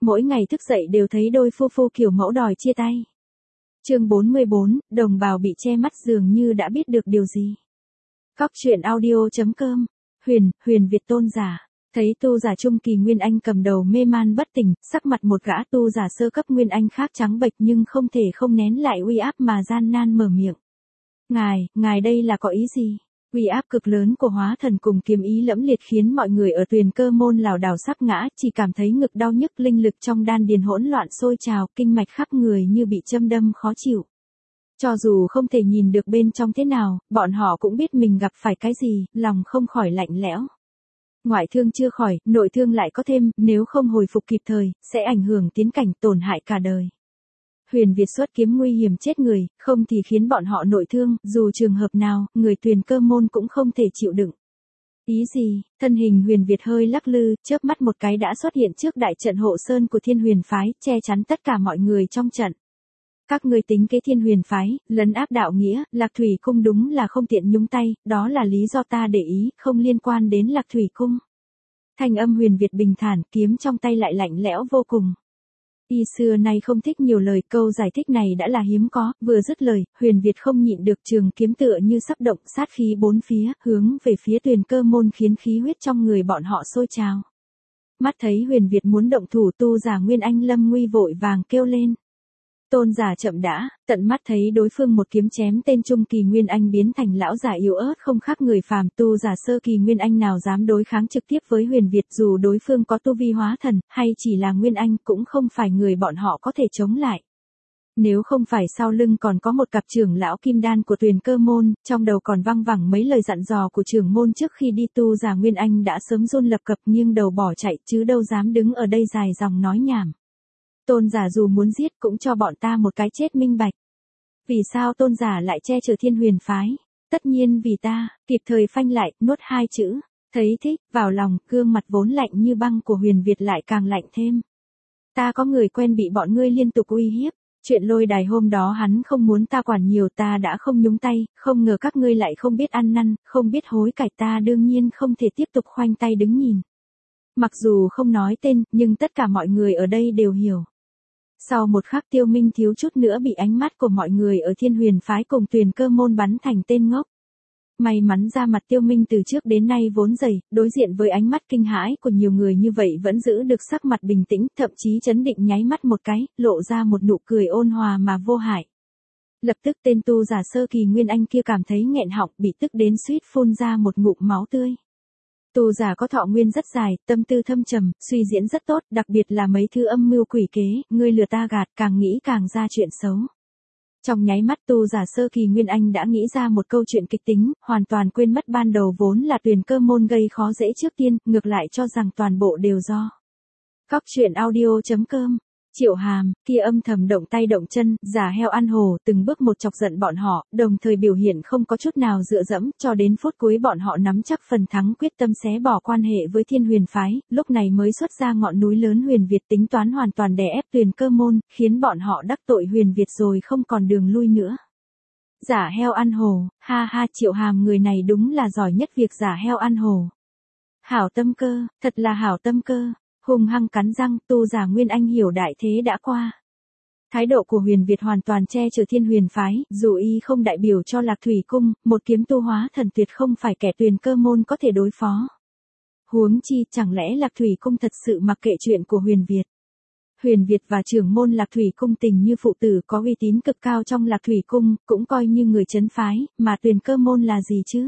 Mỗi ngày thức dậy đều thấy đôi phu phu kiểu mẫu đòi chia tay. Chương 44, đồng bào bị che mắt dường như đã biết được điều gì. Cóc truyện audio.com. Huyền Việt tôn giả. Thấy tu giả trung kỳ Nguyên Anh cầm đầu mê man bất tỉnh, sắc mặt một gã tu giả sơ cấp Nguyên Anh khác trắng bệch nhưng không thể không nén lại uy áp mà gian nan mở miệng. Ngài đây là có ý gì? Uy áp cực lớn của hóa thần cùng kiếm ý lẫm liệt khiến mọi người ở Tuyền Cơ môn lảo đảo sắp ngã, chỉ cảm thấy ngực đau nhức, linh lực trong đan điền hỗn loạn sôi trào, kinh mạch khắp người như bị châm đâm khó chịu. Cho dù không thể nhìn được bên trong thế nào, bọn họ cũng biết mình gặp phải cái gì, lòng không khỏi lạnh lẽo. Ngoại thương chưa khỏi, nội thương lại có thêm, nếu không hồi phục kịp thời, sẽ ảnh hưởng tiến cảnh, tổn hại cả đời. Huyền Việt xuất kiếm nguy hiểm chết người, không thì khiến bọn họ nội thương, dù trường hợp nào, người Tuyền Cơ môn cũng không thể chịu đựng. Ý gì? Thân hình Huyền Việt hơi lắc lư, chớp mắt một cái đã xuất hiện trước đại trận hộ sơn của Thiên Huyền phái, che chắn tất cả mọi người trong trận. Các ngươi tính kế Thiên Huyền phái, lấn áp đạo nghĩa, Lạc Thủy cung đúng là không tiện nhúng tay, đó là lý do ta để ý, không liên quan đến Lạc Thủy cung. Thanh âm Huyền Việt bình thản, kiếm trong tay lại lạnh lẽo vô cùng. Y xưa nay không thích nhiều lời, câu giải thích này đã là hiếm có, vừa dứt lời, Huyền Việt không nhịn được, trường kiếm tựa như sắp động, sát khí bốn phía, hướng về phía Tuyền Cơ môn khiến khí huyết trong người bọn họ sôi trào. Mắt thấy Huyền Việt muốn động thủ, tu giả Nguyên Anh Lâm Nguy vội vàng kêu lên. Tôn giả chậm đã, tận mắt thấy đối phương một kiếm chém tên trung kỳ Nguyên Anh biến thành lão giả yếu ớt không khác người phàm, tu giả sơ kỳ Nguyên Anh nào dám đối kháng trực tiếp với Huyền Việt, dù đối phương có tu vi hóa thần, hay chỉ là Nguyên Anh cũng không phải người bọn họ có thể chống lại. Nếu không phải sau lưng còn có một cặp trưởng lão kim đan của Tuyền Cơ môn, trong đầu còn văng vẳng mấy lời dặn dò của trưởng môn trước khi đi, tu giả Nguyên Anh đã sớm run lập cập nghiêng đầu bỏ chạy, chứ đâu dám đứng ở đây dài dòng nói nhảm. Tôn giả dù muốn giết cũng cho bọn ta một cái chết minh bạch. Vì sao tôn giả lại che chở Thiên Huyền phái? Tất nhiên vì ta, kịp thời phanh lại, nuốt hai chữ. Thấy thích, vào lòng, gương mặt vốn lạnh như băng của Huyền Việt lại càng lạnh thêm. Ta có người quen bị bọn ngươi liên tục uy hiếp. Chuyện lôi đài hôm đó hắn không muốn ta quản nhiều, ta đã không nhúng tay, không ngờ các ngươi lại không biết ăn năn, không biết hối cải, ta đương nhiên không thể tiếp tục khoanh tay đứng nhìn. Mặc dù không nói tên, nhưng tất cả mọi người ở đây đều hiểu. Sau một khắc Tiêu Minh thiếu chút nữa bị ánh mắt của mọi người ở Thiên Huyền phái cùng Tuyền Cơ môn bắn thành tên ngốc. May mắn da mặt Tiêu Minh từ trước đến nay vốn dày, đối diện với ánh mắt kinh hãi của nhiều người như vậy vẫn giữ được sắc mặt bình tĩnh, thậm chí chấn định, nháy mắt một cái, lộ ra một nụ cười ôn hòa mà vô hại. Lập tức tên tu giả sơ kỳ Nguyên Anh kia cảm thấy nghẹn họng, bị tức đến suýt phun ra một ngụm máu tươi. Tu giả có thọ nguyên rất dài, tâm tư thâm trầm, suy diễn rất tốt, đặc biệt là mấy thứ âm mưu quỷ kế, ngươi lừa ta gạt, càng nghĩ càng ra chuyện xấu. Trong nháy mắt tu giả sơ kỳ Nguyên Anh đã nghĩ ra một câu chuyện kịch tính, hoàn toàn quên mất ban đầu vốn là Tuyền Cơ môn gây khó dễ trước tiên, ngược lại cho rằng toàn bộ đều do. Cóc truyện audio.com. Triệu Hàm, kia âm thầm động tay động chân, giả heo ăn hổ, từng bước một chọc giận bọn họ, đồng thời biểu hiện không có chút nào dựa dẫm, cho đến phút cuối bọn họ nắm chắc phần thắng, quyết tâm xé bỏ quan hệ với Thiên Huyền phái, lúc này mới xuất ra ngọn núi lớn Huyền Việt, tính toán hoàn toàn đè ép Tuyền Cơ môn, khiến bọn họ đắc tội Huyền Việt rồi không còn đường lui nữa. Giả heo ăn hổ, ha ha, Triệu Hàm người này đúng là giỏi nhất việc giả heo ăn hổ. Hảo tâm cơ, thật là hảo tâm cơ. Hung hăng cắn răng, tu giả Nguyên Anh hiểu đại thế đã qua. Thái độ của Huyền Việt hoàn toàn che chở Thiên Huyền phái, dù y không đại biểu cho Lạc Thủy cung, một kiếm tu hóa thần tuyệt không phải kẻ Tuyền Cơ môn có thể đối phó. Huống chi, chẳng lẽ Lạc Thủy cung thật sự mặc kệ chuyện của Huyền Việt? Huyền Việt và trưởng môn Lạc Thủy cung tình như phụ tử, có uy tín cực cao trong Lạc Thủy cung, cũng coi như người trấn phái, mà Tuyền Cơ môn là gì chứ?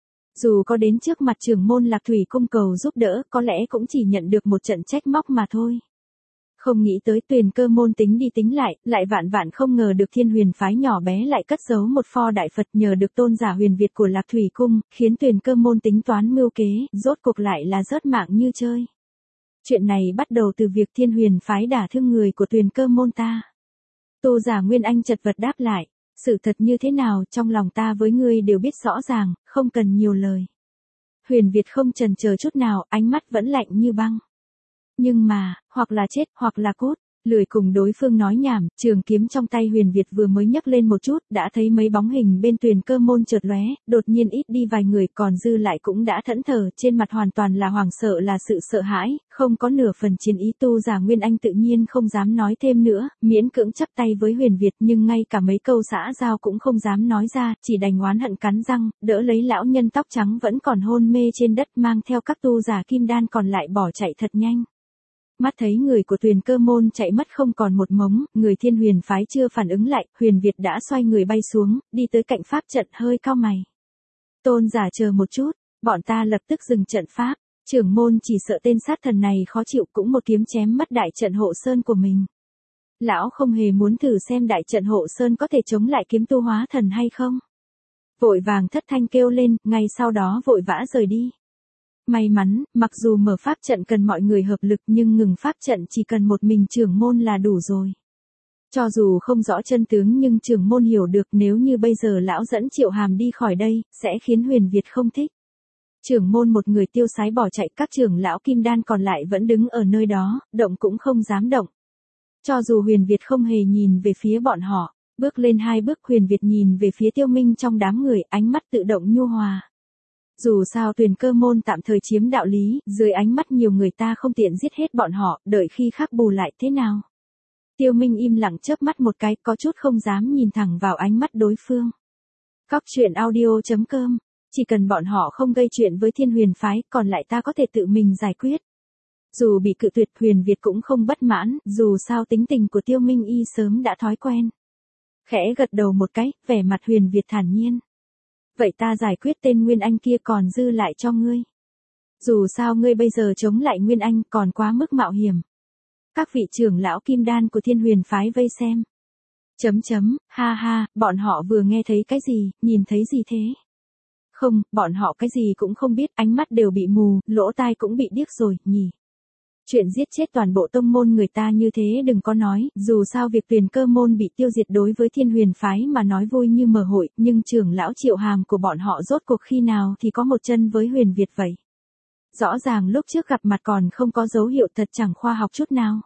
Dù có đến trước mặt trưởng môn Lạc Thủy cung cầu giúp đỡ, có lẽ cũng chỉ nhận được một trận trách móc mà thôi. Không nghĩ tới Tuyền Cơ môn tính đi tính lại vạn vạn không ngờ được Thiên Huyền phái nhỏ bé lại cất giấu một pho đại Phật, nhờ được tôn giả Huyền Việt của Lạc Thủy cung, khiến Tuyền Cơ môn tính toán mưu kế, rốt cuộc lại là rớt mạng như chơi. Chuyện này bắt đầu từ việc Thiên Huyền phái đả thương người của Tuyền Cơ môn ta. Tu giả Nguyên Anh chật vật đáp lại. Sự thật như thế nào, trong lòng ta với ngươi đều biết rõ ràng, không cần nhiều lời. Huyền Việt không chần chờ chút nào, ánh mắt vẫn lạnh như băng. Nhưng mà, hoặc là chết, hoặc là cút. Lười cùng đối phương nói nhảm, trường kiếm trong tay Huyền Việt vừa mới nhấc lên một chút, đã thấy mấy bóng hình bên Tuyền Cơ Môn chợt lóe, đột nhiên ít đi vài người, còn dư lại cũng đã thẫn thờ, trên mặt hoàn toàn là hoảng sợ, là sự sợ hãi, không có nửa phần chiến ý. Tu giả Nguyên Anh tự nhiên không dám nói thêm nữa, miễn cưỡng chắp tay với Huyền Việt, nhưng ngay cả mấy câu xã giao cũng không dám nói ra, chỉ đành oán hận cắn răng, đỡ lấy lão nhân tóc trắng vẫn còn hôn mê trên đất, mang theo các tu giả kim đan còn lại bỏ chạy thật nhanh. Mắt thấy người của Tuyền Cơ Môn chạy mất không còn một mống, người Thiên Huyền phái chưa phản ứng lại, Huyền Việt đã xoay người bay xuống, đi tới cạnh pháp trận, hơi cau mày. Tôn giả chờ một chút, bọn ta lập tức dừng trận pháp, trưởng môn chỉ sợ tên sát thần này khó chịu, cũng một kiếm chém mất đại trận hộ sơn của mình. Lão không hề muốn thử xem đại trận hộ sơn có thể chống lại kiếm tu hóa thần hay không. Vội vàng thất thanh kêu lên, ngay sau đó vội vã rời đi. May mắn, mặc dù mở pháp trận cần mọi người hợp lực nhưng ngừng pháp trận chỉ cần một mình trưởng môn là đủ rồi. Cho dù không rõ chân tướng nhưng trưởng môn hiểu được, nếu như bây giờ lão dẫn Triệu Hàm đi khỏi đây, sẽ khiến Huyền Việt không thích. Trưởng môn một người tiêu sái bỏ chạy, các trưởng lão kim đan còn lại vẫn đứng ở nơi đó, động cũng không dám động. Cho dù Huyền Việt không hề nhìn về phía bọn họ, bước lên 2 bước Huyền Việt nhìn về phía Tiêu Minh trong đám người, ánh mắt tự động nhu hòa. Dù sao Tuyền Cơ Môn tạm thời chiếm đạo lý, dưới ánh mắt nhiều người ta không tiện giết hết bọn họ, đợi khi khác bù lại thế nào. Tiêu Minh im lặng chớp mắt một cái, có chút không dám nhìn thẳng vào ánh mắt đối phương. Cóc truyện audio.com, chỉ cần bọn họ không gây chuyện với Thiên Huyền phái, còn lại ta có thể tự mình giải quyết. Dù bị cự tuyệt, Huyền Việt cũng không bất mãn, dù sao tính tình của Tiêu Minh y sớm đã thói quen. Khẽ gật đầu một cái, vẻ mặt Huyền Việt thản nhiên. Vậy ta giải quyết tên Nguyên Anh kia, còn dư lại cho ngươi. Dù sao ngươi bây giờ chống lại Nguyên Anh còn quá mức mạo hiểm. Các vị trưởng lão kim đan của Thiên Huyền phái vây xem. Ha ha, bọn họ vừa nghe thấy cái gì, nhìn thấy gì thế? Không, bọn họ cái gì cũng không biết, ánh mắt đều bị mù, lỗ tai cũng bị điếc rồi, nhỉ. Chuyện giết chết toàn bộ tông môn người ta như thế đừng có nói, dù sao việc Tuyền Cơ Môn bị tiêu diệt đối với Thiên Huyền phái mà nói vui như mở hội, nhưng trưởng lão Triệu Hàm của bọn họ rốt cuộc khi nào thì có một chân với Huyền Việt vậy. Rõ ràng lúc trước gặp mặt còn không có dấu hiệu, thật chẳng khoa học chút nào.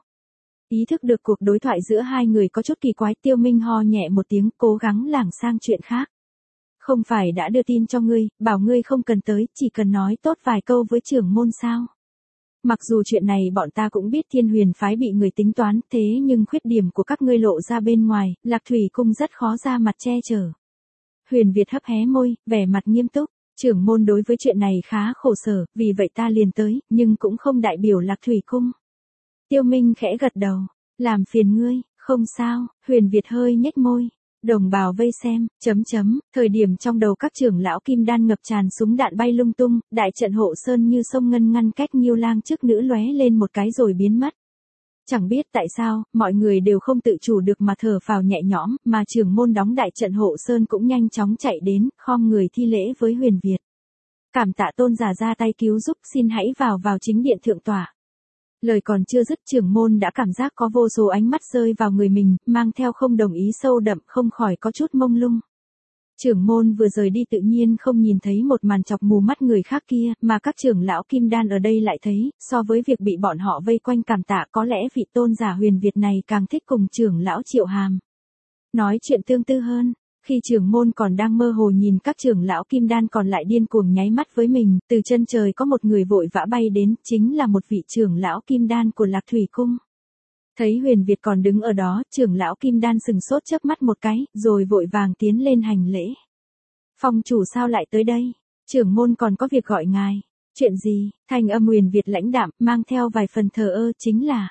Ý thức được cuộc đối thoại giữa hai người có chút kỳ quái, Tiêu Minh ho nhẹ một tiếng, cố gắng lảng sang chuyện khác. Không phải đã đưa tin cho ngươi, bảo ngươi không cần tới, chỉ cần nói tốt vài câu với trưởng môn sao? Mặc dù chuyện này bọn ta cũng biết Thiên Huyền phái bị người tính toán, thế nhưng khuyết điểm của các ngươi lộ ra bên ngoài, Lạc Thủy cung rất khó ra mặt che chở. Huyền Việt hấp hé môi, vẻ mặt nghiêm túc, trưởng môn đối với chuyện này khá khổ sở, vì vậy ta liền tới, nhưng cũng không đại biểu Lạc Thủy cung. Tiêu Minh khẽ gật đầu, làm phiền ngươi, không sao, Huyền Việt hơi nhếch môi. Đồng bào vây xem, thời điểm trong đầu các trưởng lão kim đan ngập tràn súng đạn bay lung tung, đại trận hộ sơn như sông ngân ngăn cách Nhiêu Lang trước nữ lóe lên một cái rồi biến mất. Chẳng biết tại sao, mọi người đều không tự chủ được mà thở phào nhẹ nhõm, mà trưởng môn đóng đại trận hộ sơn cũng nhanh chóng chạy đến, khom người thi lễ với Huyền Việt. Cảm tạ tôn giả ra tay cứu giúp, xin hãy vào chính điện thượng tọa. Lời còn chưa dứt, trưởng môn đã cảm giác có vô số ánh mắt rơi vào người mình, mang theo không đồng ý sâu đậm, không khỏi có chút mông lung. Trưởng môn vừa rời đi tự nhiên không nhìn thấy một màn chọc mù mắt người khác kia, mà các trưởng lão kim đan ở đây lại thấy, so với việc bị bọn họ vây quanh cảm tạ, có lẽ vị tôn giả Huyền Việt này càng thích cùng trưởng lão Triệu Hàm nói chuyện tương tư hơn. Khi trưởng môn còn đang mơ hồ nhìn các trưởng lão kim đan còn lại điên cuồng nháy mắt với mình, từ chân trời có một người vội vã bay đến, chính là một vị trưởng lão kim đan của Lạc Thủy cung. Thấy Huyền Việt còn đứng ở đó, trưởng lão kim đan sừng sốt chớp mắt một cái, rồi vội vàng tiến lên hành lễ. Phong chủ sao lại tới đây? Trưởng môn còn có việc gọi ngài. Chuyện gì? Thanh âm Huyền Việt lãnh đạm, mang theo vài phần thờ ơ, chính là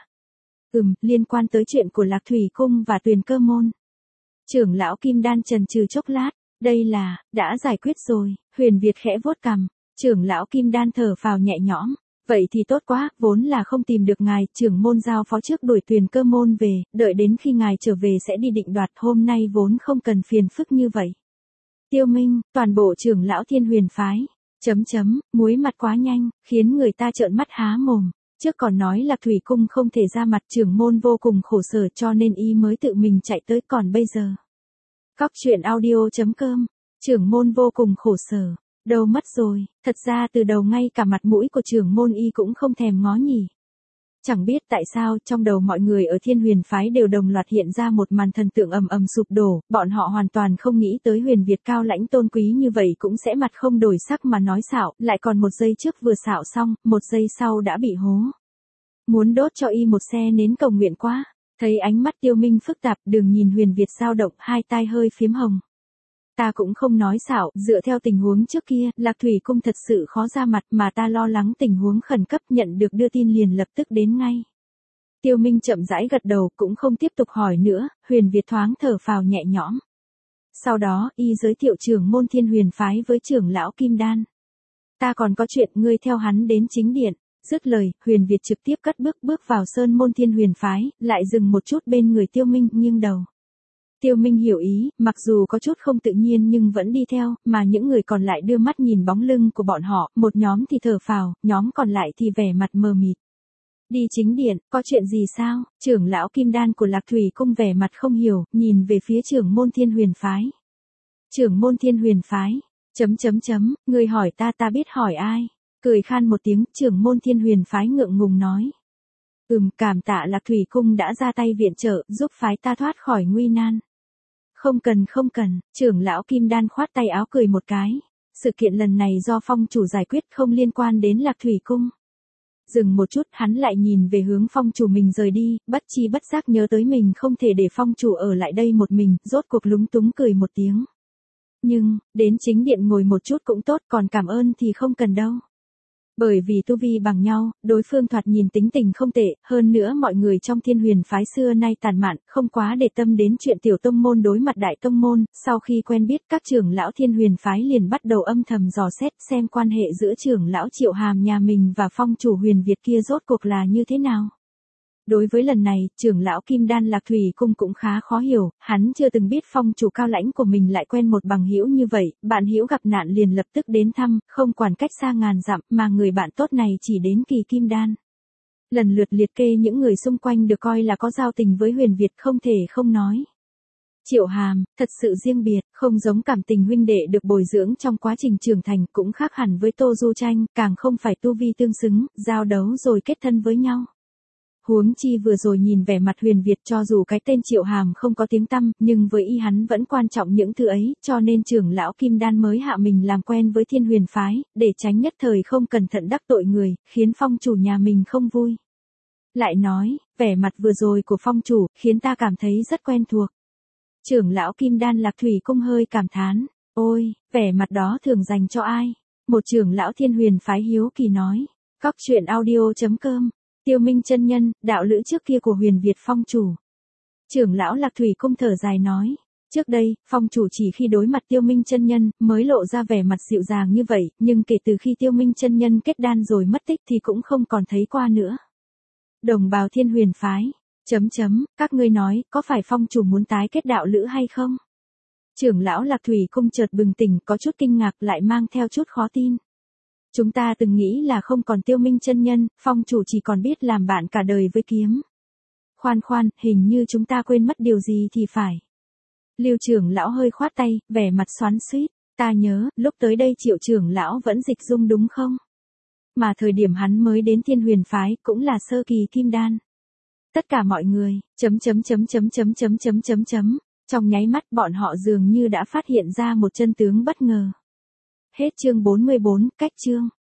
liên quan tới chuyện của Lạc Thủy cung và Tuyền Cơ Môn. Trưởng lão kim đan chần chừ chốc lát, đây là, đã giải quyết rồi. Huyền Việt khẽ vuốt cằm, trưởng lão kim đan thở phào nhẹ nhõm. Vậy thì tốt quá, vốn là không tìm được ngài, trưởng môn giao phó trước đuổi Tuyền Cơ Môn về, đợi đến khi ngài trở về sẽ đi định đoạt, hôm nay vốn không cần phiền phức như vậy. Tiêu Minh, toàn bộ trưởng lão Thiên Huyền phái, muối mặt quá nhanh, khiến người ta trợn mắt há mồm. Trước còn nói Lạc Thủy cung không thể ra mặt, trưởng môn vô cùng khổ sở cho nên y mới tự mình chạy tới, còn bây giờ. Cóc truyện audio.com, trưởng môn vô cùng khổ sở. Đâu mất rồi, thật ra từ đầu ngay cả mặt mũi của trưởng môn y cũng không thèm ngó nhỉ. Chẳng biết tại sao trong đầu mọi người ở Thiên Huyền phái đều đồng loạt hiện ra một màn thần tượng ầm ầm sụp đổ, bọn họ hoàn toàn không nghĩ tới Huyền Việt cao lãnh tôn quý như vậy cũng sẽ mặt không đổi sắc mà nói xạo, lại còn một giây trước vừa xạo xong, một giây sau đã bị hố. Muốn đốt cho y một xe nến cầu nguyện quá. Thấy ánh mắt Tiêu Minh phức tạp, đừng nhìn Huyền Việt dao động, hai tai hơi phiếm hồng. Ta cũng không nói xạo, dựa theo tình huống trước kia, Lạc Thủy Cung thật sự khó ra mặt mà ta lo lắng tình huống khẩn cấp, nhận được đưa tin liền lập tức đến ngay. Tiêu Minh chậm rãi gật đầu, cũng không tiếp tục hỏi nữa, Huyền Việt thoáng thở phào nhẹ nhõm. Sau đó, y giới thiệu trưởng môn Thiên Huyền phái với trưởng lão Kim Đan. Ta còn có chuyện, ngươi theo hắn đến chính điện. Dứt lời, Huyền Việt trực tiếp cất bước vào sơn môn Thiên Huyền phái, lại dừng một chút bên người Tiêu Minh, nghiêng đầu. Tiêu Minh hiểu ý, mặc dù có chút không tự nhiên nhưng vẫn đi theo, mà những người còn lại đưa mắt nhìn bóng lưng của bọn họ, một nhóm thì thở phào, nhóm còn lại thì vẻ mặt mờ mịt. Đi chính điện, có chuyện gì sao? Trưởng lão Kim Đan của Lạc Thủy Cung vẻ mặt không hiểu, nhìn về phía trưởng môn Thiên Huyền phái. Trưởng môn Thiên Huyền phái, người hỏi ta biết hỏi ai? Cười khan một tiếng, trưởng môn Thiên Huyền phái ngượng ngùng nói. Cảm tạ Lạc Thủy Cung đã ra tay viện trợ, giúp phái ta thoát khỏi nguy nan. Không cần, trưởng lão Kim Đan khoát tay áo cười một cái. Sự kiện lần này do phong chủ giải quyết, không liên quan đến Lạc Thủy Cung. Dừng một chút, hắn lại nhìn về hướng phong chủ mình rời đi, bất chi bất giác nhớ tới mình không thể để phong chủ ở lại đây một mình, rốt cuộc lúng túng cười một tiếng. Nhưng, đến chính điện ngồi một chút cũng tốt, còn cảm ơn thì không cần đâu. Bởi vì tu vi bằng nhau, đối phương thoạt nhìn tính tình không tệ, hơn nữa mọi người trong Thiên Huyền phái xưa nay tàn mạn, không quá để tâm đến chuyện tiểu tông môn đối mặt đại tông môn, sau khi quen biết các trưởng lão Thiên Huyền phái liền bắt đầu âm thầm dò xét xem quan hệ giữa trưởng lão Triệu Hàm nhà mình và phong chủ Huyền Việt kia rốt cuộc là như thế nào. Đối với lần này, trưởng lão Kim Đan Lạc Thủy Cung cũng khá khó hiểu, hắn chưa từng biết phong chủ cao lãnh của mình lại quen một bằng hữu như vậy, bạn hữu gặp nạn liền lập tức đến thăm, không quản cách xa ngàn dặm, mà người bạn tốt này chỉ đến kỳ Kim Đan. Lần lượt liệt kê những người xung quanh được coi là có giao tình với Huyền Việt không thể không nói. Triệu Hàm, thật sự riêng biệt, không giống cảm tình huynh đệ được bồi dưỡng trong quá trình trưởng thành, cũng khác hẳn với Tô Du Tranh, càng không phải tu vi tương xứng, giao đấu rồi kết thân với nhau. Huống chi vừa rồi nhìn vẻ mặt Huyền Việt, cho dù cái tên Triệu Hàm không có tiếng tăm, nhưng với y hắn vẫn quan trọng những thứ ấy, cho nên trưởng lão Kim Đan mới hạ mình làm quen với Thiên Huyền phái, để tránh nhất thời không cẩn thận đắc tội người, khiến phong chủ nhà mình không vui. Lại nói, vẻ mặt vừa rồi của phong chủ, khiến ta cảm thấy rất quen thuộc. Trưởng lão Kim Đan Lạc Thủy Cung hơi cảm thán, ôi, vẻ mặt đó thường dành cho ai? Một trưởng lão Thiên Huyền phái hiếu kỳ nói. Cóc truyện audio.com. Tiêu Minh chân nhân, đạo lữ trước kia của Huyền Việt phong chủ. Trưởng lão Lạc Thủy Cung thở dài nói, trước đây, phong chủ chỉ khi đối mặt Tiêu Minh chân nhân mới lộ ra vẻ mặt dịu dàng như vậy, nhưng kể từ khi Tiêu Minh chân nhân kết đan rồi mất tích thì cũng không còn thấy qua nữa. Đồng bào Thiên Huyền phái, các ngươi nói, có phải phong chủ muốn tái kết đạo lữ hay không? Trưởng lão Lạc Thủy Cung chợt bừng tỉnh, có chút kinh ngạc lại mang theo chút khó tin. Chúng ta từng nghĩ là không còn Tiêu Minh chân nhân, phong chủ chỉ còn biết làm bạn cả đời với kiếm. Khoan, hình như chúng ta quên mất điều gì thì phải. Lưu trưởng lão hơi khoát tay, vẻ mặt xoắn xuýt. Ta nhớ, lúc tới đây Triệu trưởng lão vẫn dịch dung đúng không? Mà thời điểm hắn mới đến Thiên Huyền phái cũng là sơ kỳ kim đan. Tất cả mọi người, trong nháy mắt bọn họ dường như đã phát hiện ra một chân tướng bất ngờ. Hết chương 44, cách chương.